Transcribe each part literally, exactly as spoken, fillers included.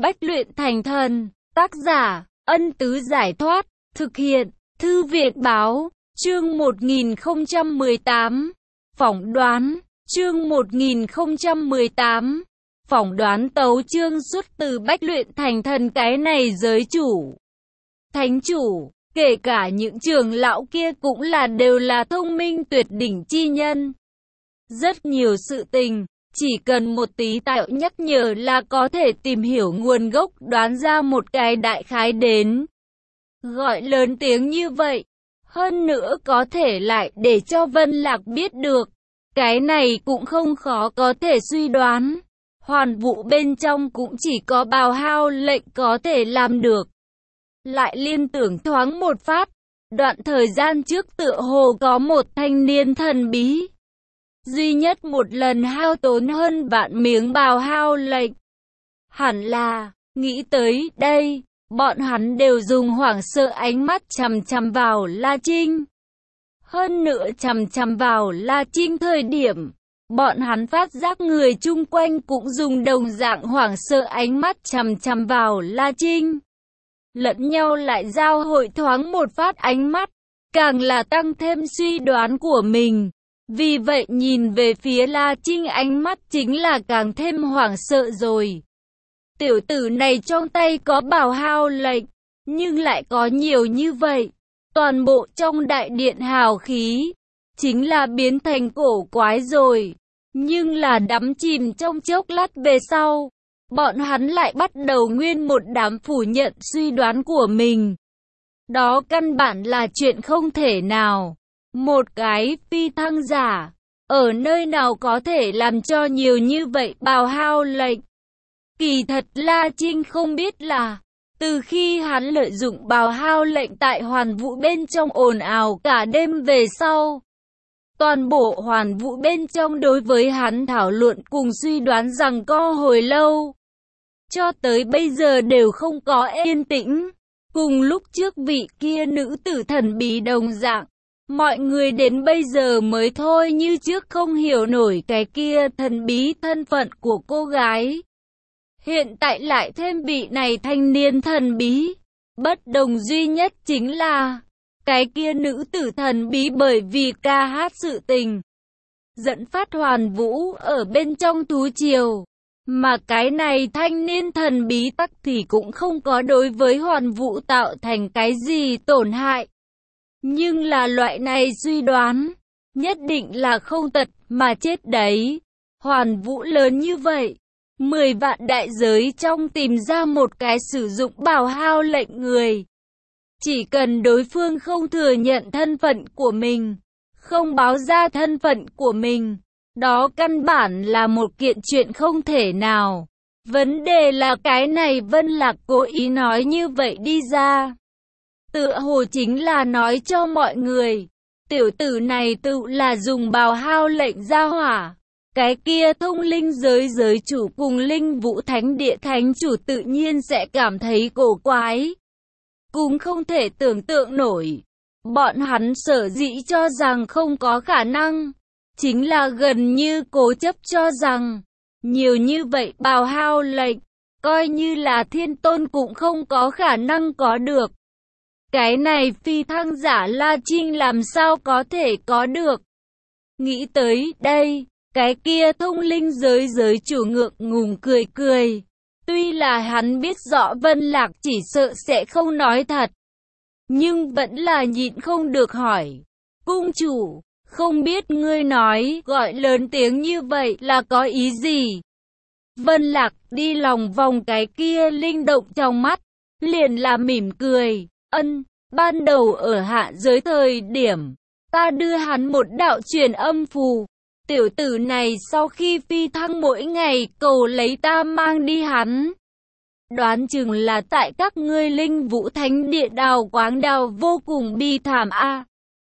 Bách luyện thành thần, tác giả, Ân Tứ Giải Thoát, thực hiện, Thư viện Báo, chương một nghìn không trăm mười tám, phỏng đoán, chương một nghìn không trăm mười tám, phỏng đoán tấu chương xuất từ Bách luyện thành thần cái này giới chủ. Thánh chủ, kể cả những trưởng lão kia cũng là đều là thông minh tuyệt đỉnh chi nhân. Rất nhiều sự tình, chỉ cần một tí tạo nhắc nhở là có thể tìm hiểu nguồn gốc, đoán ra một cái đại khái đến. Gọi lớn tiếng như vậy, hơn nữa có thể lại để cho Vân Lạc biết được. Cái này cũng không khó có thể suy đoán. Hoàn Vũ bên trong cũng chỉ có Bào Hao lệnh có thể làm được. Lại liên tưởng thoáng một phát, đoạn thời gian trước tựa hồ có một thanh niên thần bí. Duy nhất một lần hao tốn hơn vạn miếng Bào Hao lệnh. Hẳn là, nghĩ tới đây, bọn hắn đều dùng hoảng sợ ánh mắt chằm chằm vào La Trinh. Hơn nữa chằm chằm vào La Trinh thời điểm, bọn hắn phát giác người chung quanh cũng dùng đồng dạng hoảng sợ ánh mắt chằm chằm vào La Trinh. Lẫn nhau lại giao hội thoáng một phát ánh mắt, càng là tăng thêm suy đoán của mình. Vì vậy nhìn về phía La Trinh ánh mắt chính là càng thêm hoảng sợ rồi. Tiểu tử này trong tay có Bào Hao lệnh, nhưng lại có nhiều như vậy. Toàn bộ trong đại điện hào khí, chính là biến thành cổ quái rồi. Nhưng là đắm chìm trong chốc lát về sau, bọn hắn lại bắt đầu nguyên một đám phủ nhận suy đoán của mình. Đó căn bản là chuyện không thể nào. Một cái phi thăng giả, ở nơi nào có thể làm cho nhiều như vậy Bào Hao lệnh. Kỳ thật La Trinh không biết là, từ khi hắn lợi dụng Bào Hao lệnh tại Hoàn Vũ bên trong ồn ào cả đêm về sau. Toàn bộ Hoàn Vũ bên trong đối với hắn thảo luận cùng suy đoán rằng co hồi lâu. Cho tới bây giờ đều không có yên tĩnh. Cùng lúc trước vị kia nữ tử thần bí đồng dạng. Mọi người đến bây giờ mới thôi như trước không hiểu nổi cái kia thần bí thân phận của cô gái. Hiện tại lại thêm vị này thanh niên thần bí. Bất đồng duy nhất chính là cái kia nữ tử thần bí bởi vì ca hát sự tình dẫn phát Hoàn Vũ ở bên trong thú triều. Mà cái này thanh niên thần bí tắc thì cũng không có đối với Hoàn Vũ tạo thành cái gì tổn hại. Nhưng là loại này suy đoán, nhất định là không tật mà chết đấy. Hoàn Vũ lớn như vậy, mười vạn đại giới trong tìm ra một cái sử dụng Bào Hao lệnh người. Chỉ cần đối phương không thừa nhận thân phận của mình, không báo ra thân phận của mình, đó căn bản là một kiện chuyện không thể nào. Vấn đề là cái này Vân Lạc cố ý nói như vậy đi ra. Tựa hồ chính là nói cho mọi người, tiểu tử này tự là dùng Bào Hao lệnh ra hỏa. Cái kia thông linh giới giới chủ cùng linh vũ thánh địa thánh chủ tự nhiên sẽ cảm thấy cổ quái. Cũng không thể tưởng tượng nổi. Bọn hắn sở dĩ cho rằng không có khả năng, chính là gần như cố chấp cho rằng, nhiều như vậy Bào Hao lệnh, coi như là thiên tôn cũng không có khả năng có được. Cái này phi thăng giả La Trinh làm sao có thể có được. Nghĩ tới đây, cái kia thông linh giới giới chủ ngượng ngùng cười cười. Tuy là hắn biết rõ Vân Lạc chỉ sợ sẽ không nói thật, nhưng vẫn là nhịn không được hỏi. Cung chủ, không biết ngươi nói gọi lớn tiếng như vậy là có ý gì? Vân Lạc đi lòng vòng cái kia linh động trong mắt, liền là mỉm cười. Ân, ban đầu ở hạ giới thời điểm, ta đưa hắn một đạo truyền âm phù. Tiểu tử này sau khi phi thăng mỗi ngày cầu lấy ta mang đi hắn. Đoán chừng là tại các ngươi linh vũ thánh địa đào quáng đào vô cùng bi thảm a. À,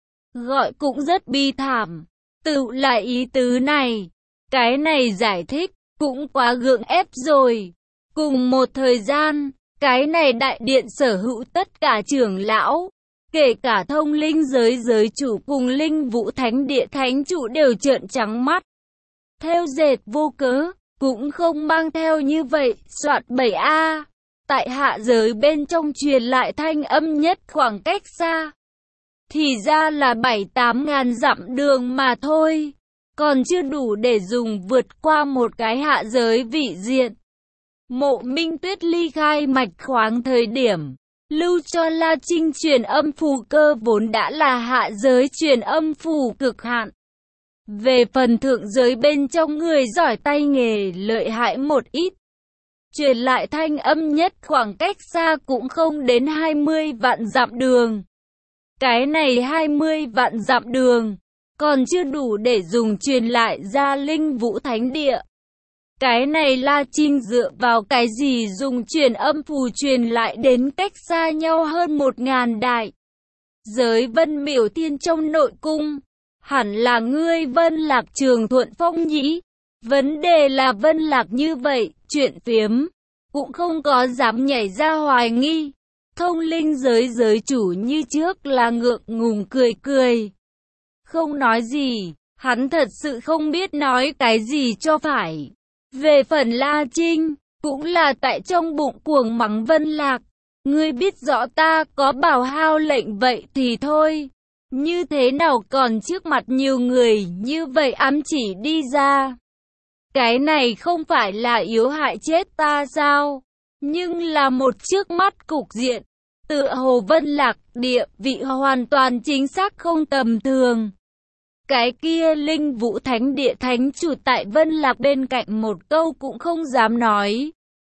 gọi cũng rất bi thảm. Tự lại ý tứ này. Cái này giải thích cũng quá gượng ép rồi. Cùng một thời gian, cái này đại điện sở hữu tất cả trưởng lão, kể cả thông linh giới giới chủ cùng linh vũ thánh địa thánh chủ đều trợn trắng mắt. Theo dệt vô cớ, cũng không mang theo như vậy. Soạn bảy a. Tại hạ giới bên trong truyền lại thanh âm nhất khoảng cách xa. Thì ra là bảy tám ngàn dặm đường mà thôi. Còn chưa đủ để dùng vượt qua một cái hạ giới vị diện. Mộ Minh Tuyết ly khai mạch khoáng thời điểm lưu cho La Trinh truyền âm phù cơ vốn đã là hạ giới truyền âm phù cực hạn. Về phần thượng giới bên trong người giỏi tay nghề lợi hại một ít. Truyền lại thanh âm nhất khoảng cách xa cũng không đến hai mươi vạn dặm đường. Cái này hai mươi vạn dặm đường, còn chưa đủ để dùng truyền lại ra Linh Vũ Thánh Địa. Cái này La Trinh dựa vào cái gì dùng truyền âm phù truyền lại đến cách xa nhau hơn một ngàn đại. Giới Vân Miểu Thiên trong nội cung, hẳn là ngươi Vân Lạc Trường Thuận Phong nhĩ. Vấn đề là Vân Lạc như vậy, chuyện phiếm, cũng không có dám nhảy ra hoài nghi. Thông linh giới giới chủ như trước là ngượng ngùng cười cười. Không nói gì, hắn thật sự không biết nói cái gì cho phải. Về phần La Trinh, cũng là tại trong bụng cuồng mắng Vân Lạc. Ngươi biết rõ ta có bảo hao lệnh vậy thì thôi. Như thế nào còn trước mặt nhiều người như vậy ám chỉ đi ra. Cái này không phải là yếu hại chết ta sao? Nhưng là một trước mắt cục diện. Tựa hồ Vân Lạc địa vị hoàn toàn chính xác không tầm thường. Cái kia Linh Vũ Thánh Địa Thánh chủ tại Vân Lạc bên cạnh một câu cũng không dám nói.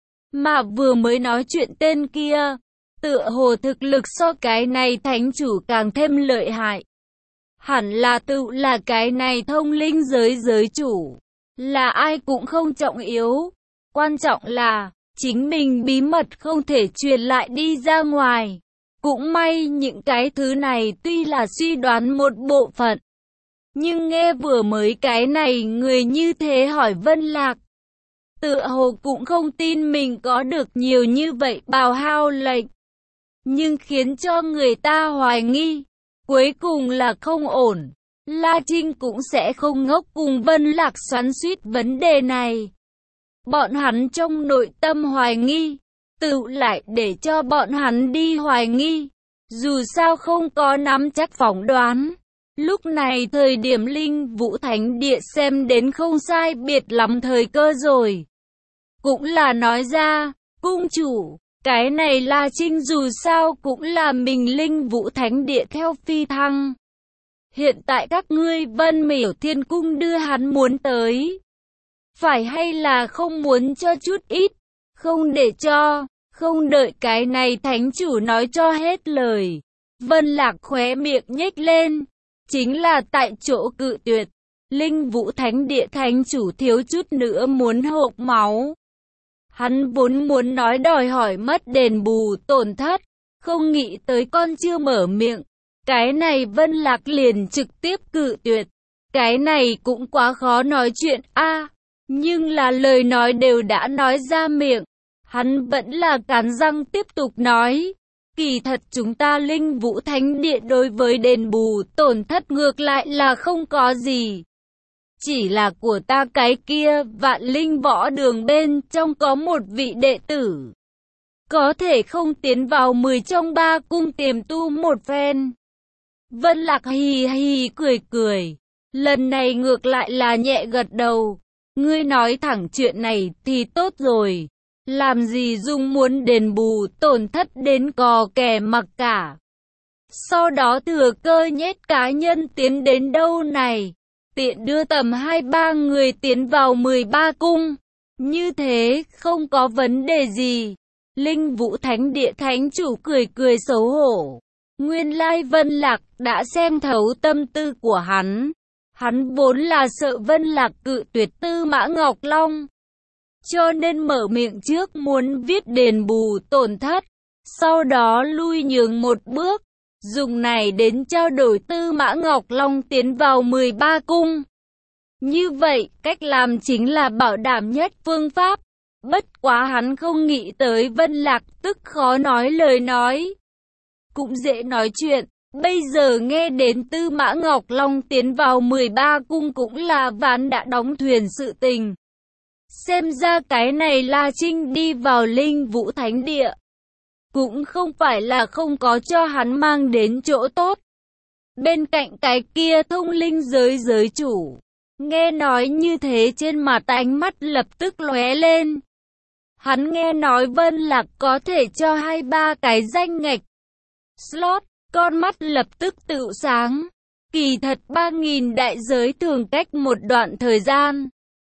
Mà vừa mới nói chuyện tên kia, tựa hồ thực lực so cái này Thánh chủ càng thêm lợi hại. Hẳn là tự là cái này thông linh giới giới chủ. Là ai cũng không trọng yếu. Quan trọng là chính mình bí mật không thể truyền lại đi ra ngoài. Cũng may những cái thứ này tuy là suy đoán một bộ phận. Nhưng nghe vừa mới cái này người như thế hỏi Vân Lạc. Tựa hồ cũng không tin mình có được nhiều như vậy bào hao lệnh. Nhưng khiến cho người ta hoài nghi. Cuối cùng là không ổn. La Trinh cũng sẽ không ngốc cùng Vân Lạc xoắn xuýt vấn đề này. Bọn hắn trong nội tâm hoài nghi. Tự lại để cho bọn hắn đi hoài nghi. Dù sao không có nắm chắc phỏng đoán. Lúc này thời điểm Linh Vũ Thánh Địa xem đến không sai biệt lắm thời cơ rồi. Cũng là nói ra, cung chủ, cái này La Trinh dù sao cũng là mình Linh Vũ Thánh Địa theo phi thăng. Hiện tại các ngươi Vân Miểu Thiên Cung đưa hắn muốn tới. Phải hay là không muốn cho chút ít, không để cho, không đợi cái này thánh chủ nói cho hết lời. Vân Lạc khóe miệng nhếch lên. Chính là tại chỗ cự tuyệt. Linh Vũ Thánh Địa thánh chủ thiếu chút nữa muốn hộc máu. Hắn vốn muốn nói đòi hỏi mất đền bù tổn thất. Không nghĩ tới con chưa mở miệng. Cái này Vân Lạc liền trực tiếp cự tuyệt. Cái này cũng quá khó nói chuyện a à, nhưng là lời nói đều đã nói ra miệng. Hắn vẫn là cắn răng tiếp tục nói. Kỳ thật chúng ta Linh Vũ Thánh Địa đối với đền bù tổn thất ngược lại là không có gì. Chỉ là của ta cái kia Vạn Linh Võ Đường bên trong có một vị đệ tử. Có thể không tiến vào mười trong ba cung tiềm tu một phen. Vân Lạc hì hì cười cười. Lần này ngược lại là nhẹ gật đầu. Ngươi nói thẳng chuyện này thì tốt rồi. Làm gì dung muốn đền bù tổn thất đến cò kè mặc cả. Sau đó thừa cơ nhét cá nhân tiến đến đâu này. Tiện đưa tầm hai ba người tiến vào mười ba cung. Như thế không có vấn đề gì. Linh Vũ Thánh Địa thánh chủ cười cười xấu hổ. Nguyên lai Vân Lạc đã xem thấu tâm tư của hắn. Hắn vốn là sợ Vân Lạc cự tuyệt Tư Mã Ngọc Long. Cho nên mở miệng trước muốn viết đền bù tổn thất. Sau đó lui nhường một bước. Dùng này đến trao đổi Tư Mã Ngọc Long tiến vào mười ba cung. Như vậy, cách làm chính là bảo đảm nhất phương pháp. Bất quá hắn không nghĩ tới Vân Lạc tức khó nói lời nói. Cũng dễ nói chuyện. Bây giờ nghe đến Tư Mã Ngọc Long tiến vào mười ba cung cũng là ván đã đóng thuyền sự tình. Xem ra cái này La Trinh đi vào Linh Vũ Thánh Địa, cũng không phải là không có cho hắn mang đến chỗ tốt. Bên cạnh cái kia thông linh giới giới chủ, nghe nói như thế trên mặt ánh mắt lập tức lóe lên. Hắn nghe nói Vân Lạc có thể cho hai ba cái danh ngạch slot, con mắt lập tức tự sáng. Kỳ thật ba nghìn đại giới thường cách một đoạn thời gian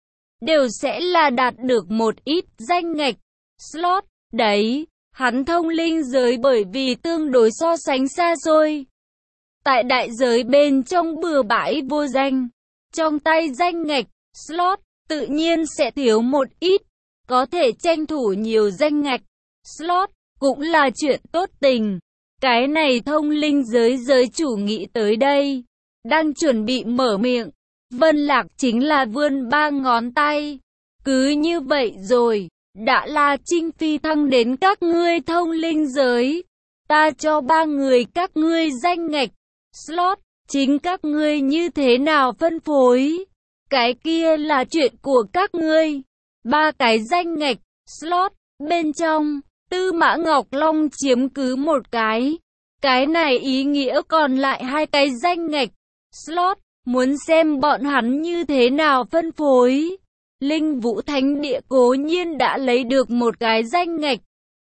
đều sẽ là đạt được một ít danh ngạch slot. Đấy, hắn thông linh giới bởi vì tương đối so sánh xa xôi. Tại đại giới bên trong bừa bãi vô danh, trong tay danh ngạch slot tự nhiên sẽ thiếu một ít. Có thể tranh thủ nhiều danh ngạch slot cũng là chuyện tốt tình. Cái này thông linh giới giới chủ nghĩ tới đây, đang chuẩn bị mở miệng, Vân Lạc chính là vươn ba ngón tay. Cứ như vậy rồi, đã là Trinh phi thăng đến các ngươi thông linh giới. Ta cho ba người các ngươi danh ngạch slot, chính các ngươi như thế nào phân phối, cái kia là chuyện của các ngươi. Ba cái danh ngạch slot bên trong, Tư Mã Ngọc Long chiếm cứ một cái. Cái này ý nghĩa còn lại hai cái danh ngạch slot, muốn xem bọn hắn như thế nào phân phối. Linh Vũ Thánh Địa cố nhiên đã lấy được một cái danh ngạch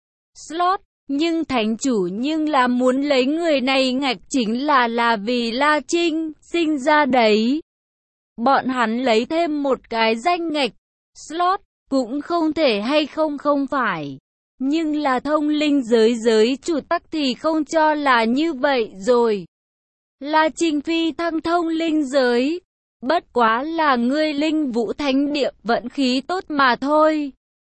slot, nhưng thánh chủ nhưng là muốn lấy người này ngạch chính là là vì La Trinh sinh ra đấy. Bọn hắn lấy thêm một cái danh ngạch slot cũng không thể hay không không phải. Nhưng là thông linh giới giới chủ tắc thì không cho là như vậy rồi. La Trinh phi thăng thông linh giới, bất quá là ngươi Linh Vũ Thánh Địa vận khí tốt mà thôi.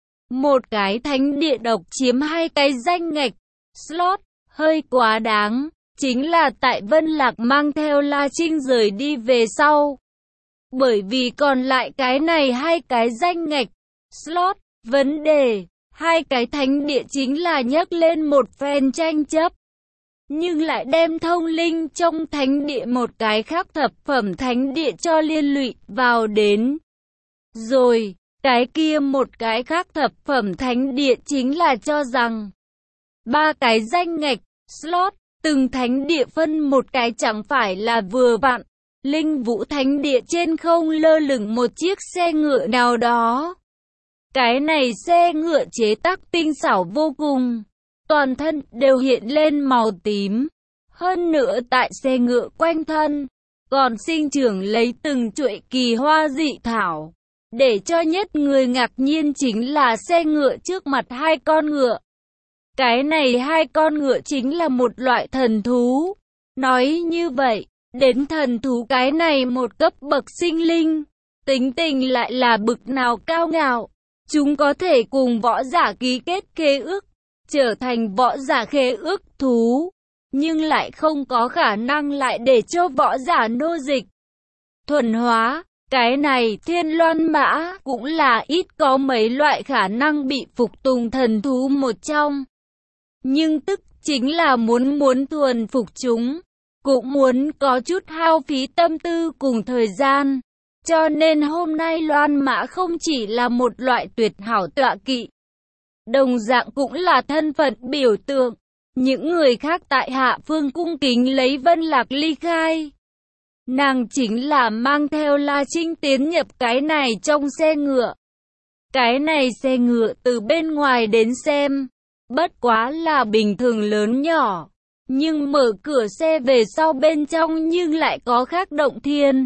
Một cái thánh địa độc chiếm hai cái danh ngạch slot, hơi quá đáng. Chính là tại Vân Lạc mang theo La Trinh rời đi về sau. Bởi vì còn lại cái này hai cái danh ngạch slot, vấn đề, hai cái thánh địa chính là nhấc lên một phen tranh chấp. Nhưng lại đem thông linh trong thánh địa một cái khác thập phẩm thánh địa cho liên lụy vào đến. Rồi, cái kia một cái khác thập phẩm thánh địa chính là cho rằng ba cái danh ngạch slot, từng thánh địa phân một cái chẳng phải là vừa vặn. Linh Vũ Thánh Địa trên không lơ lửng một chiếc xe ngựa nào đó. Cái này xe ngựa chế tác tinh xảo vô cùng, toàn thân đều hiện lên màu tím. Hơn nữa tại xe ngựa quanh thân, còn sinh trưởng lấy từng chuỗi kỳ hoa dị thảo. Để cho nhất người ngạc nhiên chính là xe ngựa trước mặt hai con ngựa. Cái này hai con ngựa chính là một loại thần thú. Nói như vậy, đến thần thú cái này một cấp bậc sinh linh, tính tình lại là bực nào cao ngạo. Chúng có thể cùng võ giả ký kết khế ước, trở thành võ giả khế ước thú, nhưng lại không có khả năng lại để cho võ giả nô dịch. Thuần hóa, cái này Thiên Loan Mã cũng là ít có mấy loại khả năng bị phục tùng thần thú một trong. Nhưng tức chính là muốn muốn thuần phục chúng, cũng muốn có chút hao phí tâm tư cùng thời gian. Cho nên hôm nay Loan Mã không chỉ là một loại tuyệt hảo tọa kỵ, đồng dạng cũng là thân phận biểu tượng. Những người khác tại Hạ Phương cung kính lấy Vân Lạc ly khai. Nàng chính là mang theo La Trinh tiến nhập cái này trong xe ngựa. Cái này xe ngựa từ bên ngoài đến xem, bất quá là bình thường lớn nhỏ. Nhưng mở cửa xe về sau bên trong nhưng lại có khác động thiên.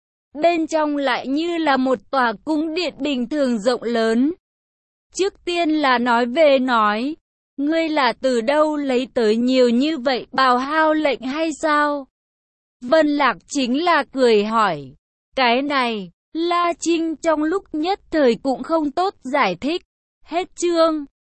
Bên trong lại như là một tòa cung điện bình thường rộng lớn. Trước tiên là nói về nói, ngươi là từ đâu lấy tới nhiều như vậy bào hao lệnh hay sao? Vân Lạc chính là cười hỏi. Cái này, La Trinh trong lúc nhất thời cũng không tốt giải thích. Hết chương.